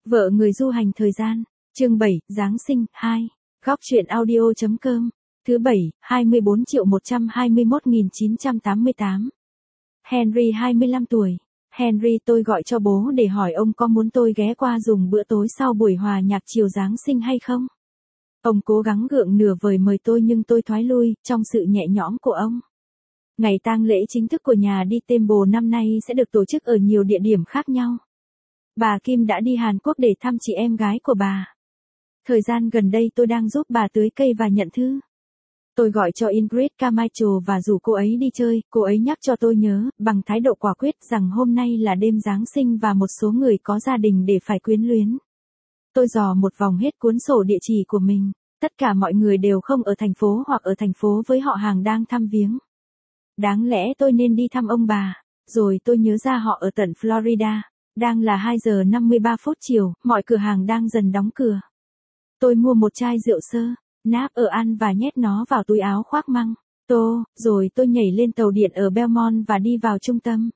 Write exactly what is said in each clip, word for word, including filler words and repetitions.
Vợ người du hành thời gian, chương bảy, Giáng sinh, hai. Góc truyện audio.com, thứ bảy, hai mươi bốn triệu một trăm hai mươi mốt nghìn chín trăm tám mươi tám. Henry hai mươi lăm tuổi. Henry, tôi gọi cho bố để hỏi ông có muốn tôi ghé qua dùng bữa tối sau buổi hòa nhạc chiều Giáng sinh hay không? Ông cố gắng gượng nửa vời mời tôi nhưng tôi thoái lui, trong sự nhẹ nhõm của ông. Ngày tang lễ chính thức của nhà đi Temple năm nay sẽ được tổ chức ở nhiều địa điểm khác nhau. Bà Kim đã đi Hàn Quốc để thăm chị em gái của bà. Thời gian gần đây tôi đang giúp bà tưới cây và nhận thư. Tôi gọi cho Ingrid Carmichael và rủ cô ấy đi chơi, cô ấy nhắc cho tôi nhớ, bằng thái độ quả quyết rằng hôm nay là đêm Giáng sinh và một số người có gia đình để phải quyến luyến. Tôi dò một vòng hết cuốn sổ địa chỉ của mình, tất cả mọi người đều không ở thành phố hoặc ở thành phố với họ hàng đang thăm viếng. Đáng lẽ tôi nên đi thăm ông bà, rồi tôi nhớ ra họ ở tận Florida. Đang là hai giờ năm mươi ba phút chiều, mọi cửa hàng đang dần đóng cửa. Tôi mua một chai rượu sơ, náp ở ăn và nhét nó vào túi áo khoác măng, tô, rồi tôi nhảy lên tàu điện ở Belmont và đi vào trung tâm.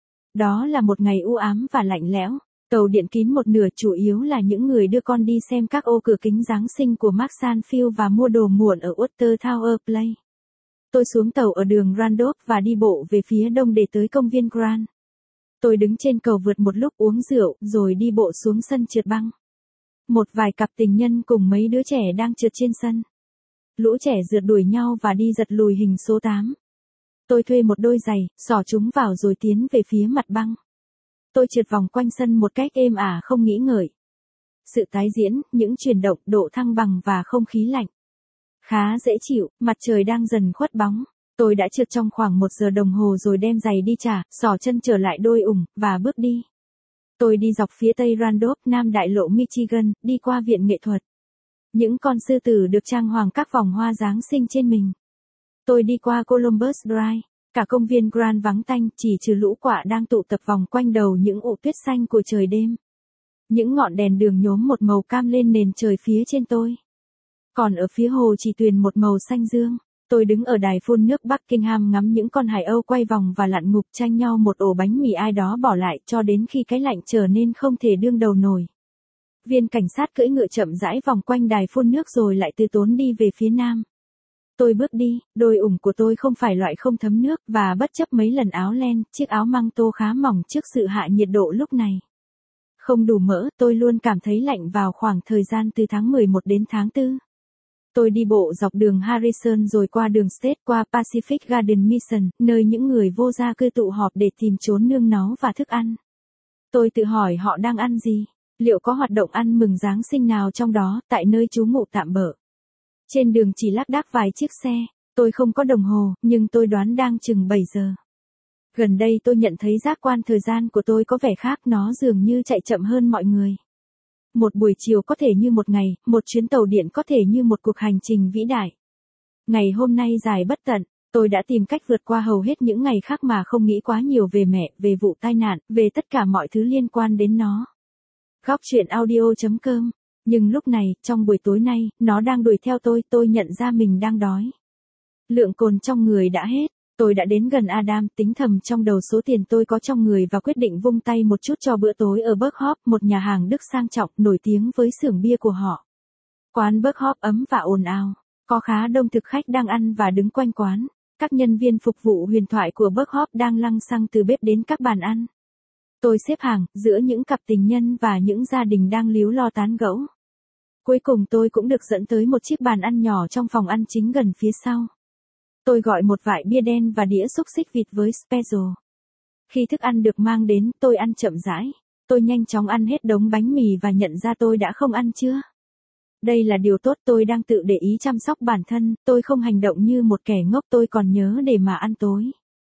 Đó là một ngày u ám và lạnh lẽo, tàu điện kín một nửa chủ yếu là những người đưa con đi xem các ô cửa kính Giáng sinh của Mark Sanfield và mua đồ muộn ở Water Tower Place. Tôi xuống tàu ở đường Randolph và đi bộ về phía đông để tới công viên Grand. Tôi đứng trên cầu vượt một lúc uống rượu, rồi đi bộ xuống sân trượt băng. Một vài cặp tình nhân cùng mấy đứa trẻ đang trượt trên sân. Lũ trẻ rượt đuổi nhau và đi giật lùi hình số tám. Tôi thuê một đôi giày, xỏ chúng vào rồi tiến về phía mặt băng. Tôi trượt vòng quanh sân một cách êm ả không nghĩ ngợi. Sự tái diễn, những chuyển động, độ thăng bằng và không khí lạnh. Khá dễ chịu, mặt trời đang dần khuất bóng. Tôi đã trượt trong khoảng một giờ đồng hồ rồi đem giày đi trả, xỏ chân trở lại đôi ủng, và bước đi. Tôi đi dọc phía tây Randolph, Nam đại lộ Michigan, đi qua viện nghệ thuật. Những con sư tử được trang hoàng các vòng hoa Giáng sinh trên mình. Tôi đi qua Columbus Drive, cả công viên Grand vắng tanh, chỉ trừ lũ quạ đang tụ tập vòng quanh đầu những ụ tuyết xanh của trời đêm. Những ngọn đèn đường nhốm một màu cam lên nền trời phía trên tôi. Còn ở phía hồ chỉ tuyền một màu xanh dương. Tôi đứng ở đài phun nước Buckingham ngắm những con hải âu quay vòng và lặn ngục tranh nhau một ổ bánh mì ai đó bỏ lại cho đến khi cái lạnh trở nên không thể đương đầu nổi. Viên cảnh sát cưỡi ngựa chậm rãi vòng quanh đài phun nước rồi lại từ tốn đi về phía nam. Tôi bước đi, đôi ủng của tôi không phải loại không thấm nước và bất chấp mấy lần áo len, chiếc áo măng tô khá mỏng trước sự hạ nhiệt độ lúc này. Không đủ mỡ, tôi luôn cảm thấy lạnh vào khoảng thời gian từ tháng mười một đến tháng tư. Tôi đi bộ dọc đường Harrison rồi qua đường State qua Pacific Garden Mission, nơi những người vô gia cư tụ họp để tìm chốn nương náu và thức ăn. Tôi tự hỏi họ đang ăn gì, liệu có hoạt động ăn mừng Giáng sinh nào trong đó, tại nơi trú ngụ tạm bợ. Trên đường chỉ lác đác vài chiếc xe, tôi không có đồng hồ, nhưng tôi đoán đang chừng bảy giờ. Gần đây tôi nhận thấy giác quan thời gian của tôi có vẻ khác, nó dường như chạy chậm hơn mọi người. Một buổi chiều có thể như một ngày, một chuyến tàu điện có thể như một cuộc hành trình vĩ đại. Ngày hôm nay dài bất tận, tôi đã tìm cách vượt qua hầu hết những ngày khác mà không nghĩ quá nhiều về mẹ, về vụ tai nạn, về tất cả mọi thứ liên quan đến nó. Góc truyện audio.com. Nhưng lúc này, trong buổi tối nay, nó đang đuổi theo tôi, tôi nhận ra mình đang đói. Lượng cồn trong người đã hết. Tôi đã đến gần Adam, tính thầm trong đầu số tiền tôi có trong người và quyết định vung tay một chút cho bữa tối ở Berghoff, một nhà hàng Đức sang trọng, nổi tiếng với xưởng bia của họ. Quán Berghoff ấm và ồn ào, có khá đông thực khách đang ăn và đứng quanh quán. Các nhân viên phục vụ huyền thoại của Berghoff đang lăng xăng từ bếp đến các bàn ăn. Tôi xếp hàng, giữa những cặp tình nhân và những gia đình đang líu lo tán gẫu. Cuối cùng tôi cũng được dẫn tới một chiếc bàn ăn nhỏ trong phòng ăn chính gần phía sau. Tôi gọi một vại bia đen và đĩa xúc xích vịt với special. Khi thức ăn được mang đến, tôi ăn chậm rãi. Tôi nhanh chóng ăn hết đống bánh mì và nhận ra tôi đã không ăn chưa. Đây là điều tốt, tôi đang tự để ý chăm sóc bản thân, tôi không hành động như một kẻ ngốc, tôi còn nhớ để mà ăn tối.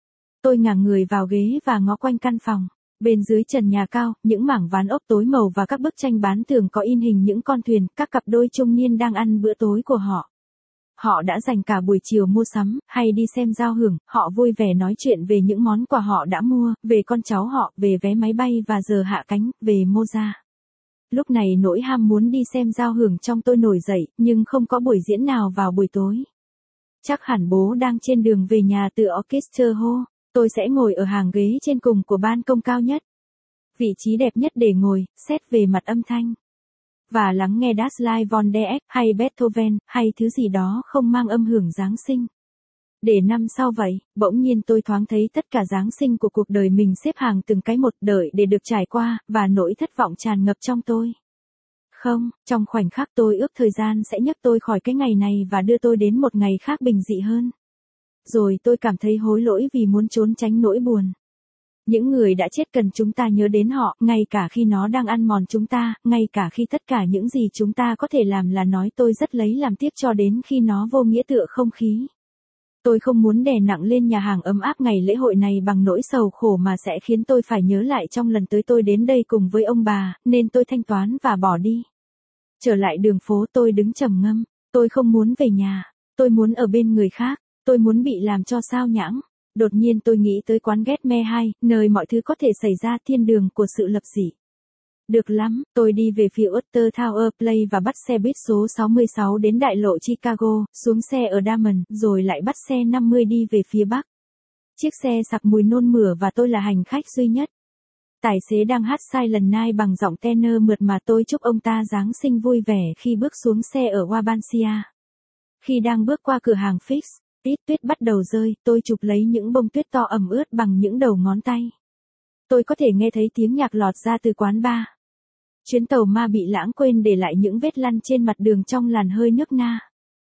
Tôi ngả người vào ghế và ngó quanh căn phòng. Bên dưới trần nhà cao, những mảng ván ốp tối màu và các bức tranh bán tường có in hình những con thuyền, các cặp đôi trung niên đang ăn bữa tối của họ. Họ đã dành cả buổi chiều mua sắm, hay đi xem giao hưởng, họ vui vẻ nói chuyện về những món quà họ đã mua, về con cháu họ, về vé máy bay và giờ hạ cánh, về Moza. Lúc này nỗi ham muốn đi xem giao hưởng trong tôi nổi dậy, nhưng không có buổi diễn nào vào buổi tối. Chắc hẳn bố đang trên đường về nhà từ Orchestra Hall, tôi sẽ ngồi ở hàng ghế trên cùng của ban công cao nhất. Vị trí đẹp nhất để ngồi, xét về mặt âm thanh. Và lắng nghe Das Lied von der Eck hay Beethoven, hay thứ gì đó không mang âm hưởng Giáng sinh. Để năm sau vậy, bỗng nhiên tôi thoáng thấy tất cả Giáng sinh của cuộc đời mình xếp hàng từng cái một đợi để được trải qua, và nỗi thất vọng tràn ngập trong tôi. Không, trong khoảnh khắc tôi ước thời gian sẽ nhấc tôi khỏi cái ngày này và đưa tôi đến một ngày khác bình dị hơn. Rồi tôi cảm thấy hối lỗi vì muốn trốn tránh nỗi buồn. Những người đã chết cần chúng ta nhớ đến họ, ngay cả khi nó đang ăn mòn chúng ta, ngay cả khi tất cả những gì chúng ta có thể làm là nói tôi rất lấy làm tiếc cho đến khi nó vô nghĩa tựa không khí. Tôi không muốn đè nặng lên nhà hàng ấm áp ngày lễ hội này bằng nỗi sầu khổ mà sẽ khiến tôi phải nhớ lại trong lần tới tôi đến đây cùng với ông bà, nên tôi thanh toán và bỏ đi. Trở lại đường phố tôi đứng trầm ngâm, tôi không muốn về nhà, tôi muốn ở bên người khác, tôi muốn bị làm cho sao nhãng. Đột nhiên tôi nghĩ tới quán Getme hai, nơi mọi thứ có thể xảy ra, thiên đường của sự lập dị. Được lắm, tôi đi về phía Utter Tower Place và bắt xe buýt số sáu mươi sáu đến đại lộ Chicago, xuống xe ở Damen, rồi lại bắt xe năm mươi đi về phía Bắc. Chiếc xe sặc mùi nôn mửa và tôi là hành khách duy nhất. Tài xế đang hát Silent Night bằng giọng tenor mượt mà. Tôi chúc ông ta Giáng sinh vui vẻ khi bước xuống xe ở Wabansia. Khi đang bước qua cửa hàng Fix, ít tuyết bắt đầu rơi, tôi chụp lấy những bông tuyết to ẩm ướt bằng những đầu ngón tay. Tôi có thể nghe thấy tiếng nhạc lọt ra từ quán bar. Chuyến tàu ma bị lãng quên để lại những vết lăn trên mặt đường trong làn hơi nước na.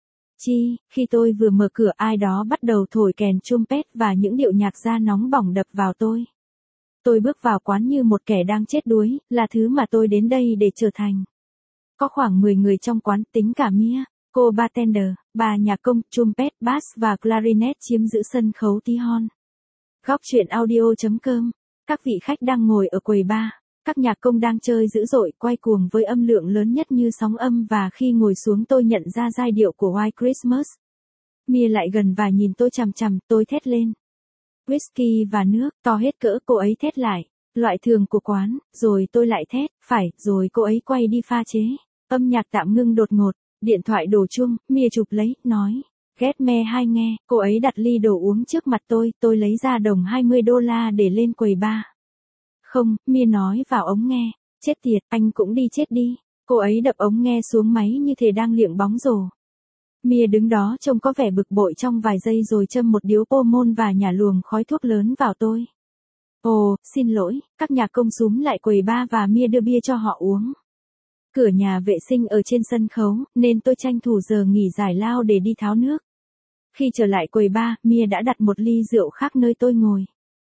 Chi, khi tôi vừa mở cửa ai đó bắt đầu thổi kèn trumpet và những điệu nhạc da nóng bỏng đập vào tôi. Tôi bước vào quán như một kẻ đang chết đuối, là thứ mà tôi đến đây để trở thành. Có khoảng mười người trong quán, tính cả Mia, cô bartender, bà nhạc công, trumpet, bass và clarinet chiếm giữ sân khấu tí hon. Góc truyện audio chấm com. Các vị khách đang ngồi ở quầy bar. Các nhạc công đang chơi dữ dội, quay cuồng với âm lượng lớn nhất như sóng âm, và khi ngồi xuống tôi nhận ra giai điệu của White Christmas. Mia lại gần và nhìn tôi chằm chằm, tôi thét lên. Whisky và nước, to hết cỡ, cô ấy thét lại. Loại thường của quán, rồi tôi lại thét, phải, rồi cô ấy quay đi pha chế. Âm nhạc tạm ngưng đột ngột, điện thoại đổ chuông, Mia chụp lấy, nói. Getme hai nghe, cô ấy đặt ly đồ uống trước mặt tôi, tôi lấy ra đồng hai mươi đô la để lên quầy bar. Không, Mia nói vào ống nghe, chết tiệt, anh cũng đi chết đi. Cô ấy đập ống nghe xuống máy như thể đang liệng bóng rổ. Mia đứng đó trông có vẻ bực bội trong vài giây rồi châm một điếu pô môn và nhả luồng khói thuốc lớn vào tôi. Ồ, xin lỗi, các nhạc công xúm lại quầy bar và Mia đưa bia cho họ uống. Cửa nhà vệ sinh ở trên sân khấu, nên tôi tranh thủ giờ nghỉ giải lao để đi tháo nước. Khi trở lại quầy bar, Mia đã đặt một ly rượu khác nơi tôi ngồi.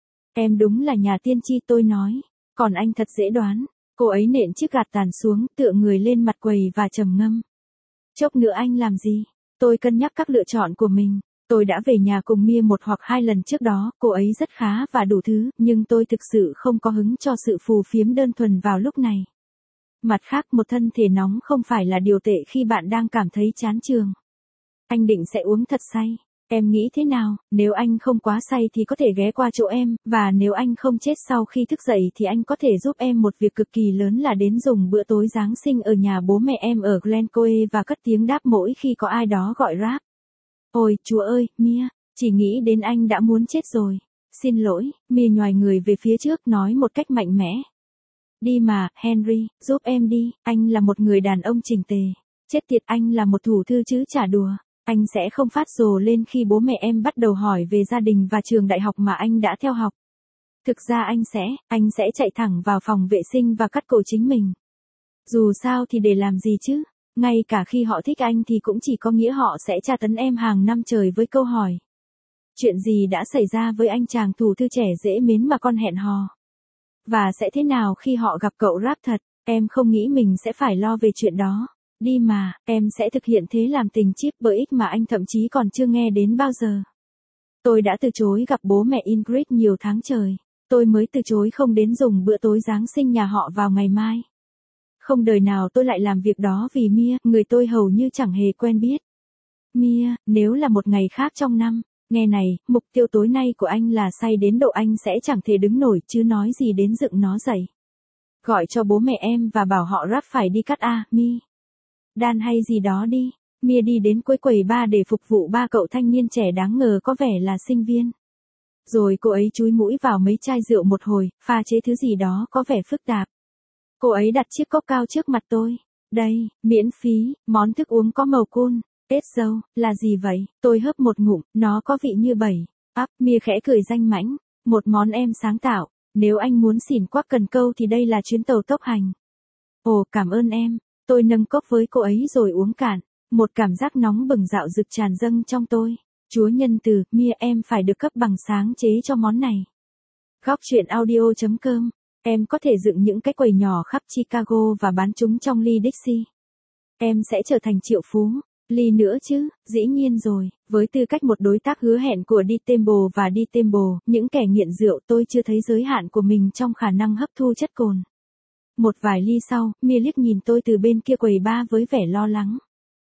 Em đúng là nhà tiên tri, tôi nói. Còn anh thật dễ đoán. Cô ấy nện chiếc gạt tàn xuống, tựa người lên mặt quầy và trầm ngâm. Chốc nữa anh làm gì? Tôi cân nhắc các lựa chọn của mình. Tôi đã về nhà cùng Mia một hoặc hai lần trước đó, cô ấy rất khá và đủ thứ, nhưng tôi thực sự không có hứng cho sự phù phiếm đơn thuần vào lúc này. Mặt khác, một thân thể nóng không phải là điều tệ khi bạn đang cảm thấy chán chường. Anh định sẽ uống thật say. Em nghĩ thế nào, nếu anh không quá say thì có thể ghé qua chỗ em, và nếu anh không chết sau khi thức dậy thì anh có thể giúp em một việc cực kỳ lớn là đến dùng bữa tối Giáng sinh ở nhà bố mẹ em ở Glencoe và cất tiếng đáp mỗi khi có ai đó gọi rap. Ôi, Chúa ơi, Mia, chỉ nghĩ đến anh đã muốn chết rồi. Xin lỗi, Mia nhoài người về phía trước nói một cách mạnh mẽ. Đi mà, Henry, giúp em đi, anh là một người đàn ông chỉnh tề. Chết tiệt, anh là một thủ thư chứ chả đùa. Anh sẽ không phát rồ lên khi bố mẹ em bắt đầu hỏi về gia đình và trường đại học mà anh đã theo học. Thực ra anh sẽ, anh sẽ chạy thẳng vào phòng vệ sinh và cắt cổ chính mình. Dù sao thì để làm gì chứ, ngay cả khi họ thích anh thì cũng chỉ có nghĩa họ sẽ tra tấn em hàng năm trời với câu hỏi. Chuyện gì đã xảy ra với anh chàng thủ thư trẻ dễ mến mà con hẹn hò? Và sẽ thế nào khi họ gặp cậu rap thật? Em không nghĩ mình sẽ phải lo về chuyện đó. Đi mà, em sẽ thực hiện thế làm tình chip bờ ích mà anh thậm chí còn chưa nghe đến bao giờ. Tôi đã từ chối gặp bố mẹ Ingrid nhiều tháng trời. Tôi mới từ chối không đến dùng bữa tối Giáng sinh nhà họ vào ngày mai. Không đời nào tôi lại làm việc đó vì Mia, người tôi hầu như chẳng hề quen biết. Mia, nếu là một ngày khác trong năm, nghe này, mục tiêu tối nay của anh là say đến độ anh sẽ chẳng thể đứng nổi chứ nói gì đến dựng nó dậy. Gọi cho bố mẹ em và bảo họ rap phải đi cắt a, Mi. Đan hay gì đó đi. Mia đi đến cuối quầy bar để phục vụ ba cậu thanh niên trẻ đáng ngờ có vẻ là sinh viên. Rồi cô ấy chúi mũi vào mấy chai rượu một hồi, pha chế thứ gì đó có vẻ phức tạp. Cô ấy đặt chiếc cốc cao trước mặt tôi. Đây, miễn phí, món thức uống có màu cool. Tết dâu, là gì vậy? Tôi hớp một ngụm, nó có vị như bẩy. Ắp, Mia khẽ cười danh mãnh. Một món em sáng tạo. Nếu anh muốn xỉn quắc cần câu thì đây là chuyến tàu tốc hành. Ồ, cảm ơn em. Tôi nâng cốc với cô ấy rồi uống cạn. Một cảm giác nóng bừng dạo rực tràn dâng trong tôi. Chúa nhân từ, Mia em phải được cấp bằng sáng chế cho món này. Góc truyện audio chấm com. Em có thể dựng những cái quầy nhỏ khắp Chicago và bán chúng trong ly Dixie. Em sẽ trở thành triệu phú. Ly nữa chứ, dĩ nhiên rồi. Với tư cách một đối tác hứa hẹn của đi Temple và đi Temple, những kẻ nghiện rượu, tôi chưa thấy giới hạn của mình trong khả năng hấp thu chất cồn. Một vài ly sau, Mia liếc nhìn tôi từ bên kia quầy bar với vẻ lo lắng.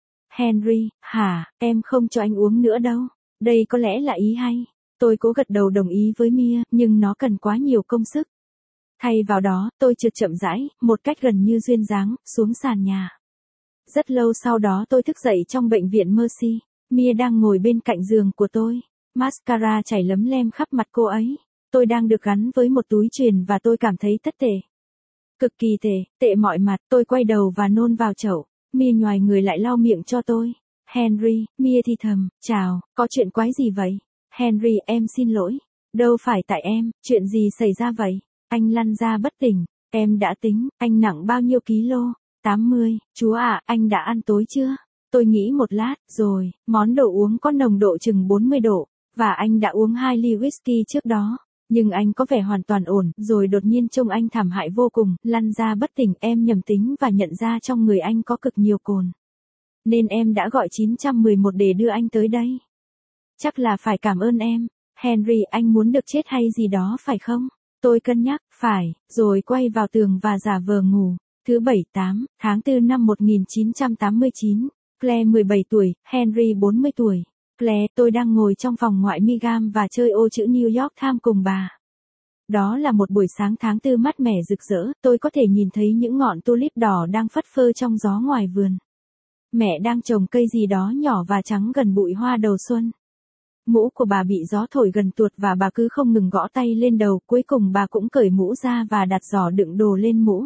Henry, hả, em không cho anh uống nữa đâu. Đây có lẽ là ý hay. Tôi cố gật đầu đồng ý với Mia, nhưng nó cần quá nhiều công sức. Thay vào đó, tôi trượt chậm rãi, một cách gần như duyên dáng, xuống sàn nhà. Rất lâu sau đó tôi thức dậy trong bệnh viện Mercy. Mia đang ngồi bên cạnh giường của tôi. Mascara chảy lấm lem khắp mặt cô ấy. Tôi đang được gắn với một túi chuyền và tôi cảm thấy tất tệ. Cực kỳ tệ, tệ mọi mặt. Tôi quay đầu và nôn vào chậu. Mia nhoài người lại lau miệng cho tôi. Henry, Mia thì thầm, chào, có chuyện quái gì vậy? Henry, em xin lỗi. Đâu phải tại em, chuyện gì xảy ra vậy? Anh lăn ra bất tỉnh. Em đã tính, anh nặng bao nhiêu ký lô? tám mươi, chúa ạ, à, anh đã ăn tối chưa? Tôi nghĩ một lát, rồi, món đồ uống có nồng độ chừng bốn mươi độ, và anh đã uống hai ly whisky trước đó. Nhưng anh có vẻ hoàn toàn ổn, rồi đột nhiên trông anh thảm hại vô cùng, lăn ra bất tỉnh. Em nhầm tính và nhận ra trong người anh có cực nhiều cồn. Nên em đã gọi chín một một để đưa anh tới đây. Chắc là phải cảm ơn em. Henry, anh muốn được chết hay gì đó phải không? Tôi cân nhắc, phải, rồi quay vào tường và giả vờ ngủ. Thứ bảy tám, tháng tư năm một nghìn chín trăm tám mươi chín, Claire mười bảy tuổi, Henry bốn mươi tuổi. Claire, tôi đang ngồi trong phòng ngoại Michigan và chơi ô chữ New York Times cùng bà. Đó là một buổi sáng tháng tư mát mẻ rực rỡ, tôi có thể nhìn thấy những ngọn tulip đỏ đang phất phơ trong gió ngoài vườn. Mẹ đang trồng cây gì đó nhỏ và trắng gần bụi hoa đầu xuân. Mũ của bà bị gió thổi gần tuột và bà cứ không ngừng gõ tay lên đầu, cuối cùng bà cũng cởi mũ ra và đặt giỏ đựng đồ lên mũ.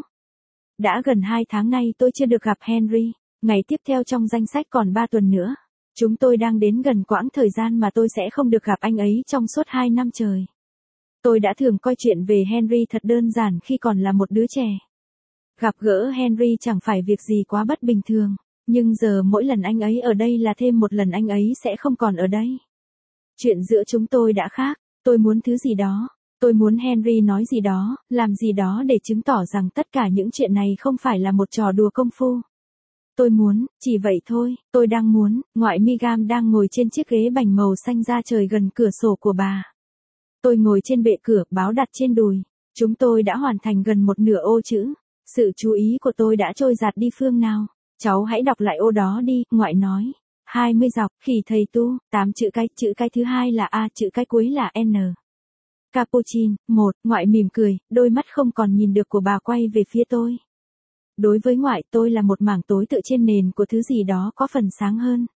Đã gần hai tháng nay tôi chưa được gặp Henry, ngày tiếp theo trong danh sách còn ba tuần nữa. Chúng tôi đang đến gần quãng thời gian mà tôi sẽ không được gặp anh ấy trong suốt hai năm trời. Tôi đã thường coi chuyện về Henry thật đơn giản khi còn là một đứa trẻ. Gặp gỡ Henry chẳng phải việc gì quá bất bình thường, nhưng giờ mỗi lần anh ấy ở đây là thêm một lần anh ấy sẽ không còn ở đây. Chuyện giữa chúng tôi đã khác, tôi muốn thứ gì đó. Tôi muốn Henry nói gì đó, làm gì đó để chứng tỏ rằng tất cả những chuyện này không phải là một trò đùa công phu. Tôi muốn, chỉ vậy thôi, tôi đang muốn, ngoại Michigan đang ngồi trên chiếc ghế bành màu xanh da trời gần cửa sổ của bà. Tôi ngồi trên bệ cửa, báo đặt trên đùi. Chúng tôi đã hoàn thành gần một nửa ô chữ. Sự chú ý của tôi đã trôi giạt đi phương nào. Cháu hãy đọc lại ô đó đi, ngoại nói. hai mươi dọc, khỉ thầy tu, tám chữ cái, chữ cái thứ hai là A, chữ cái cuối là N. Cappuccino, một, ngoại mỉm cười, đôi mắt không còn nhìn được của bà quay về phía tôi. Đối với ngoại, tôi là một mảng tối tựa trên nền của thứ gì đó có phần sáng hơn.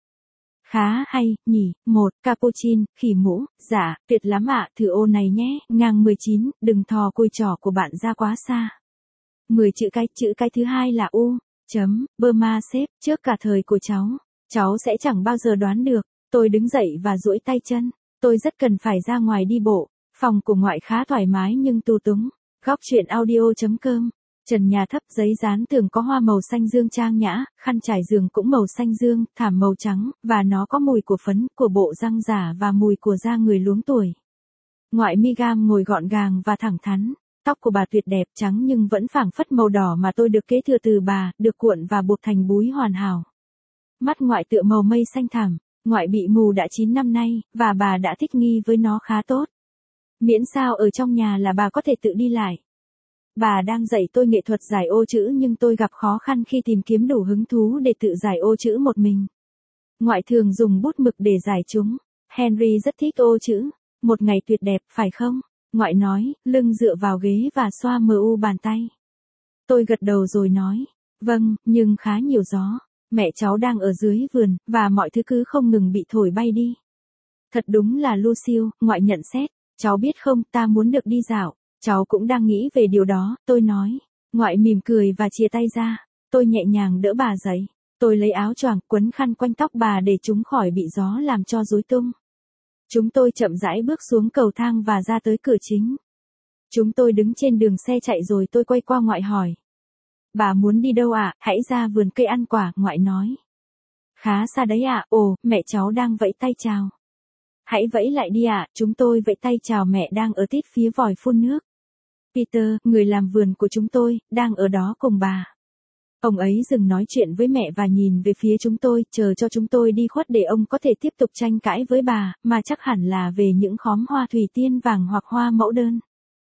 Khá hay, nhỉ, một, cappuccino, khỉ mũ, dạ, tuyệt lắm ạ, thử ô này nhé, ngang mười chín, đừng thò cùi trỏ của bạn ra quá xa. mười chữ cái, chữ cái thứ hai là U, chấm, Burma xếp, trước cả thời của cháu. Cháu sẽ chẳng bao giờ đoán được. Tôi đứng dậy và duỗi tay chân. Tôi rất cần phải ra ngoài đi bộ. Phòng của ngoại khá thoải mái nhưng tu túng. Góc truyện audio chấm com. Trần nhà thấp, giấy dán tường có hoa màu xanh dương trang nhã, khăn trải giường cũng màu xanh dương, thảm màu trắng, và nó có mùi của phấn, của bộ răng giả và mùi của da người luống tuổi. Ngoại Michigan ngồi gọn gàng và thẳng thắn. Tóc của bà tuyệt đẹp, trắng nhưng vẫn phảng phất màu đỏ mà tôi được kế thừa từ bà, được cuộn và buộc thành búi hoàn hảo. Mắt ngoại tựa màu mây xanh thẳm, ngoại bị mù đã chín năm nay, và bà đã thích nghi với nó khá tốt. Miễn sao ở trong nhà là bà có thể tự đi lại. Bà đang dạy tôi nghệ thuật giải ô chữ nhưng tôi gặp khó khăn khi tìm kiếm đủ hứng thú để tự giải ô chữ một mình. Ngoại thường dùng bút mực để giải chúng. Henry rất thích ô chữ. Một ngày tuyệt đẹp, phải không? Ngoại nói, lưng dựa vào ghế và xoa mờ u bàn tay. Tôi gật đầu rồi nói, vâng, nhưng khá nhiều gió. Mẹ cháu đang ở dưới vườn, và mọi thứ cứ không ngừng bị thổi bay đi. Thật đúng là Lucille, ngoại nhận xét. Cháu biết không, ta muốn được đi dạo. Cháu cũng đang nghĩ về điều đó, tôi nói. Ngoại mỉm cười và chia tay ra. Tôi nhẹ nhàng đỡ bà dậy. Tôi lấy áo choàng quấn khăn quanh tóc bà để chúng khỏi bị gió làm cho rối tung. Chúng tôi chậm rãi bước xuống cầu thang và ra tới cửa chính. Chúng tôi đứng trên đường xe chạy rồi tôi quay qua ngoại hỏi. Bà muốn đi đâu ạ? À? Hãy ra vườn cây ăn quả, ngoại nói. Khá xa đấy ạ, à? Ồ, mẹ cháu đang vẫy tay chào. Hãy vẫy lại đi ạ, à? Chúng tôi vẫy tay chào mẹ đang ở tít phía vòi phun nước. Peter, người làm vườn của chúng tôi, đang ở đó cùng bà. Ông ấy dừng nói chuyện với mẹ và nhìn về phía chúng tôi, chờ cho chúng tôi đi khuất để ông có thể tiếp tục tranh cãi với bà, mà chắc hẳn là về những khóm hoa thủy tiên vàng hoặc hoa mẫu đơn.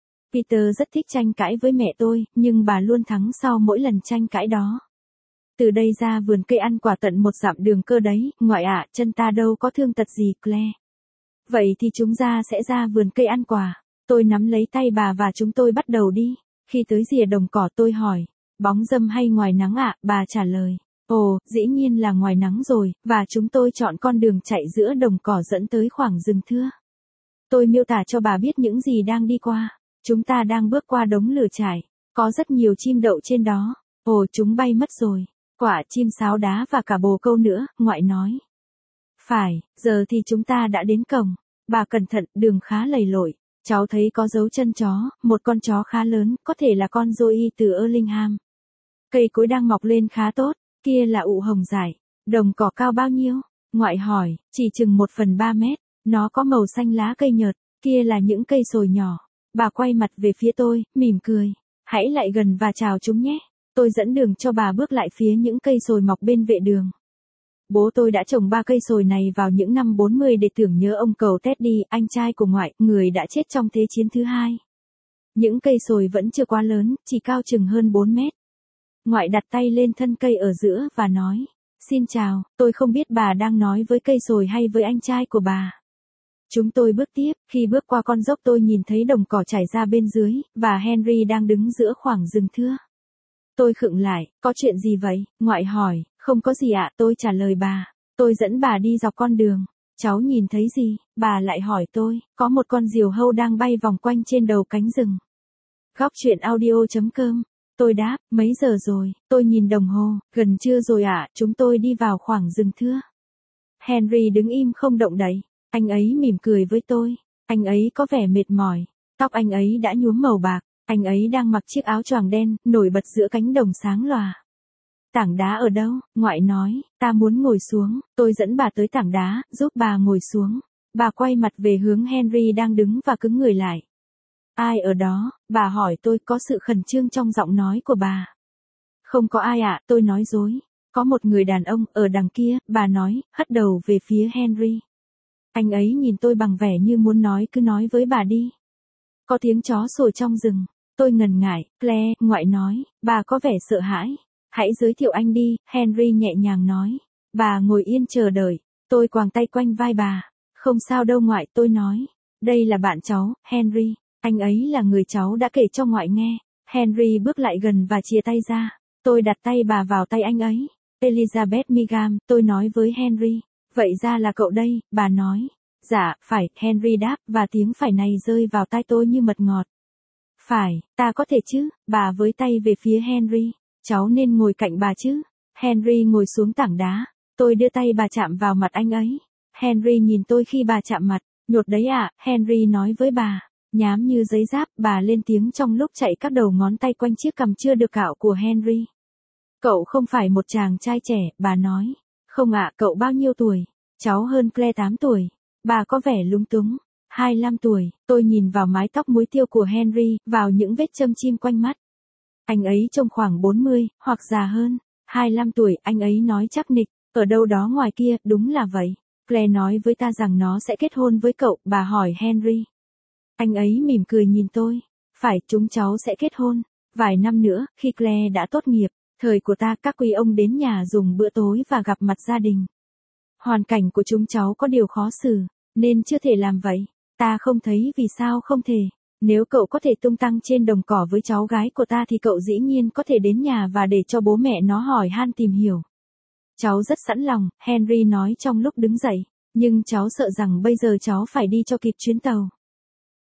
Peter rất thích tranh cãi với mẹ tôi, nhưng bà luôn thắng sau mỗi lần tranh cãi đó. Từ đây ra vườn cây ăn quả tận một dặm đường cơ đấy, ngoại ạ, chân ta đâu có thương tật gì, Claire. Vậy thì chúng ta sẽ ra vườn cây ăn quả. Tôi nắm lấy tay bà và chúng tôi bắt đầu đi. Khi tới rìa đồng cỏ tôi hỏi, bóng râm hay ngoài nắng ạ? À? Bà trả lời, ồ, dĩ nhiên là ngoài nắng rồi, và chúng tôi chọn con đường chạy giữa đồng cỏ dẫn tới khoảng rừng thưa. Tôi miêu tả cho bà biết những gì đang đi qua. Chúng ta đang bước qua đống lửa trại, có rất nhiều chim đậu trên đó. Ồ, chúng bay mất rồi. Quả chim sáo đá và cả bồ câu nữa, ngoại nói. Phải, giờ thì chúng ta đã đến cổng. Bà cẩn thận, đường khá lầy lội. Cháu thấy có dấu chân chó, một con chó khá lớn, có thể là con Zoe từ Erlingham. Cây cối đang mọc lên khá tốt, kia là ụ hồng dại. Đồng cỏ cao bao nhiêu? Ngoại hỏi, chỉ chừng một phần ba mét. Nó có màu xanh lá cây nhợt, kia là những cây sồi nhỏ. Bà quay mặt về phía tôi, mỉm cười. Hãy lại gần và chào chúng nhé. Tôi dẫn đường cho bà bước lại phía những cây sồi mọc bên vệ đường. Bố tôi đã trồng ba cây sồi này vào những năm bốn mươi để tưởng nhớ ông cậu Teddy, anh trai của ngoại, người đã chết trong Thế chiến thứ hai. Những cây sồi vẫn chưa quá lớn, chỉ cao chừng hơn bốn mét. Ngoại đặt tay lên thân cây ở giữa và nói, xin chào, tôi không biết bà đang nói với cây sồi hay với anh trai của bà. Chúng tôi bước tiếp, khi bước qua con dốc tôi nhìn thấy đồng cỏ trải ra bên dưới, và Henry đang đứng giữa khoảng rừng thưa. Tôi khựng lại, có chuyện gì vậy? Ngoại hỏi, không có gì ạ, tôi trả lời bà. Tôi dẫn bà đi dọc con đường. Cháu nhìn thấy gì? Bà lại hỏi tôi, có một con diều hâu đang bay vòng quanh trên đầu cánh rừng. Góc truyện audio chấm com. Tôi đáp, mấy giờ rồi? Tôi nhìn đồng hồ, gần trưa rồi ạ, chúng tôi đi vào khoảng rừng thưa. Henry đứng im không động đậy. Anh ấy mỉm cười với tôi. Anh ấy có vẻ mệt mỏi. Tóc anh ấy đã nhuốm màu bạc. Anh ấy đang mặc chiếc áo choàng đen, nổi bật giữa cánh đồng sáng lòa. Tảng đá ở đâu? Ngoại nói, ta muốn ngồi xuống. Tôi dẫn bà tới tảng đá, giúp bà ngồi xuống. Bà quay mặt về hướng Henry đang đứng và cứng người lại. Ai ở đó? Bà hỏi tôi, có sự khẩn trương trong giọng nói của bà. Không có ai ạ, tôi nói dối. Có một người đàn ông ở đằng kia, bà nói, hất đầu về phía Henry. Anh ấy nhìn tôi bằng vẻ như muốn nói cứ nói với bà đi. Có tiếng chó sủa trong rừng. Tôi ngần ngại, Claire, ngoại nói, bà có vẻ sợ hãi. Hãy giới thiệu anh đi, Henry nhẹ nhàng nói. Bà ngồi yên chờ đợi. Tôi quàng tay quanh vai bà. Không sao đâu ngoại, tôi nói. Đây là bạn cháu, Henry. Anh ấy là người cháu đã kể cho ngoại nghe. Henry bước lại gần và chia tay ra. Tôi đặt tay bà vào tay anh ấy. Elizabeth Migam, tôi nói với Henry. Vậy ra là cậu đây, bà nói. Dạ, phải, Henry đáp, và tiếng phải này rơi vào tai tôi như mật ngọt. Phải, ta có thể chứ, bà với tay về phía Henry. Cháu nên ngồi cạnh bà chứ. Henry ngồi xuống tảng đá. Tôi đưa tay bà chạm vào mặt anh ấy. Henry nhìn tôi khi bà chạm mặt. Nhột đấy ạ, à, Henry nói với bà. Nhám như giấy giáp, bà lên tiếng trong lúc chạy các đầu ngón tay quanh chiếc cằm chưa được cạo của Henry. Cậu không phải một chàng trai trẻ, bà nói. Không ạ, cậu bao nhiêu tuổi? Cháu hơn Claire tám tuổi. Bà có vẻ lúng túng. hai mươi lăm tuổi, tôi nhìn vào mái tóc muối tiêu của Henry, vào những vết châm chim quanh mắt. Anh ấy trông khoảng bốn mươi, hoặc già hơn. hai mươi lăm tuổi, anh ấy nói chắc nịch, ở đâu đó ngoài kia, đúng là vậy. Claire nói với ta rằng nó sẽ kết hôn với cậu, bà hỏi Henry. Anh ấy mỉm cười nhìn tôi. Phải, chúng cháu sẽ kết hôn. Vài năm nữa, khi Claire đã tốt nghiệp, thời của ta các quý ông đến nhà dùng bữa tối và gặp mặt gia đình. Hoàn cảnh của chúng cháu có điều khó xử, nên chưa thể làm vậy. Ta không thấy vì sao không thể. Nếu cậu có thể tung tăng trên đồng cỏ với cháu gái của ta thì cậu dĩ nhiên có thể đến nhà và để cho bố mẹ nó hỏi han tìm hiểu. Cháu rất sẵn lòng, Henry nói trong lúc đứng dậy. Nhưng cháu sợ rằng bây giờ cháu phải đi cho kịp chuyến tàu.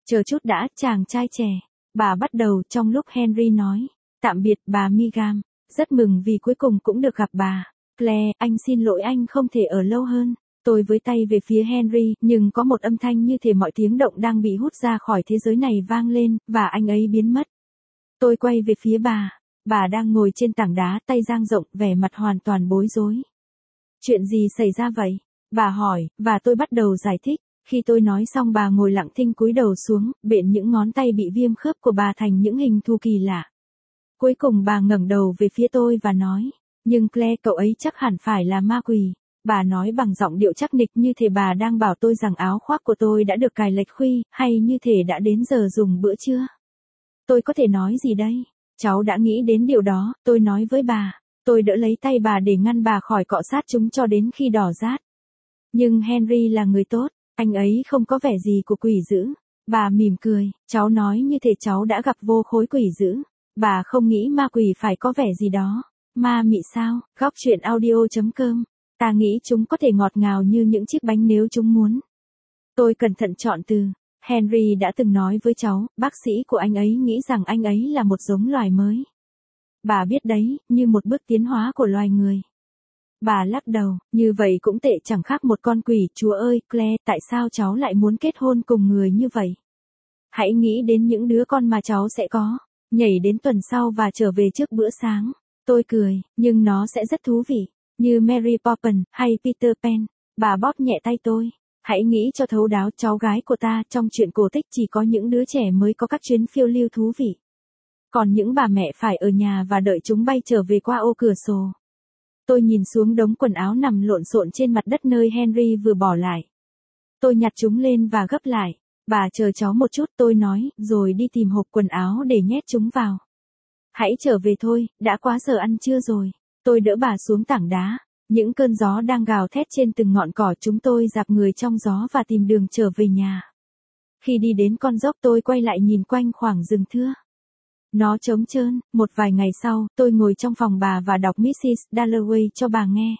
Chờ chút đã, chàng trai trẻ. Bà bắt đầu trong lúc Henry nói. Tạm biệt bà Megan. Rất mừng vì cuối cùng cũng được gặp bà. Claire, anh xin lỗi anh không thể ở lâu hơn. Tôi với tay về phía Henry, nhưng có một âm thanh như thể mọi tiếng động đang bị hút ra khỏi thế giới này vang lên, và anh ấy biến mất. Tôi quay về phía bà. Bà đang ngồi trên tảng đá, tay dang rộng, vẻ mặt hoàn toàn bối rối. Chuyện gì xảy ra vậy? Bà hỏi, và tôi bắt đầu giải thích. Khi tôi nói xong bà ngồi lặng thinh cúi đầu xuống, bện những ngón tay bị viêm khớp của bà thành những hình thù kỳ lạ. Cuối cùng bà ngẩng đầu về phía tôi và nói, nhưng Claire, cậu ấy chắc hẳn phải là ma quỷ. Bà nói bằng giọng điệu chắc nịch như thể bà đang bảo tôi rằng áo khoác của tôi đã được cài lệch khuy, hay như thể đã đến giờ dùng bữa trưa. Tôi có thể nói gì đây? Cháu đã nghĩ đến điều đó, tôi nói với bà. Tôi đỡ lấy tay bà để ngăn bà khỏi cọ sát chúng cho đến khi đỏ rát. Nhưng Henry là người tốt, anh ấy không có vẻ gì của quỷ dữ. Bà mỉm cười, cháu nói như thể cháu đã gặp vô khối quỷ dữ. Bà không nghĩ ma quỷ phải có vẻ gì đó. Ma mị sao? Góc truyện audio chấm com. Ta nghĩ chúng có thể ngọt ngào như những chiếc bánh nếu chúng muốn. Tôi cẩn thận chọn từ. Henry đã từng nói với cháu, bác sĩ của anh ấy nghĩ rằng anh ấy là một giống loài mới. Bà biết đấy, như một bước tiến hóa của loài người. Bà lắc đầu, như vậy cũng tệ chẳng khác một con quỷ. Chúa ơi, Claire, tại sao cháu lại muốn kết hôn cùng người như vậy? Hãy nghĩ đến những đứa con mà cháu sẽ có. Nhảy đến tuần sau và trở về trước bữa sáng. Tôi cười, nhưng nó sẽ rất thú vị. Như Mary Poppins, hay Peter Pan. Bà bóp nhẹ tay tôi. Hãy nghĩ cho thấu đáo, cháu gái của ta trong truyện cổ tích chỉ có những đứa trẻ mới có các chuyến phiêu lưu thú vị. Còn những bà mẹ phải ở nhà và đợi chúng bay trở về qua ô cửa sổ. Tôi nhìn xuống đống quần áo nằm lộn xộn trên mặt đất nơi Henry vừa bỏ lại. Tôi nhặt chúng lên và gấp lại. Bà chờ cháu một chút, tôi nói, rồi đi tìm hộp quần áo để nhét chúng vào. Hãy trở về thôi, đã quá giờ ăn trưa rồi. Tôi đỡ bà xuống tảng đá. Những cơn gió đang gào thét trên từng ngọn cỏ, chúng tôi dạp người trong gió và tìm đường trở về nhà. Khi đi đến con dốc tôi quay lại nhìn quanh khoảng rừng thưa. Nó trống trơn. Một vài ngày sau, tôi ngồi trong phòng bà và đọc mít xít Dalloway cho bà nghe.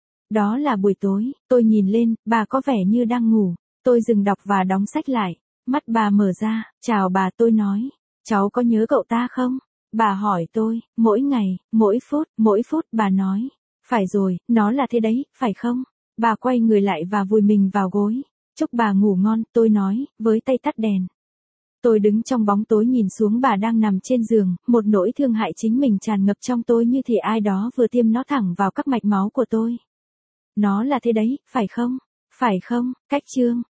Đó là buổi tối, tôi nhìn lên, bà có vẻ như đang ngủ. Tôi dừng đọc và đóng sách lại. Mắt bà mở ra, chào bà, tôi nói. Cháu có nhớ cậu ta không? Bà hỏi tôi, mỗi ngày, mỗi phút, mỗi phút, bà nói. Phải rồi, nó là thế đấy, phải không? Bà quay người lại và vùi mình vào gối. Chúc bà ngủ ngon, tôi nói, với tay tắt đèn. Tôi đứng trong bóng tối nhìn xuống bà đang nằm trên giường, một nỗi thương hại chính mình tràn ngập trong tôi như thể ai đó vừa tiêm nó thẳng vào các mạch máu của tôi. Nó là thế đấy, phải không? Phải không? Cách chương.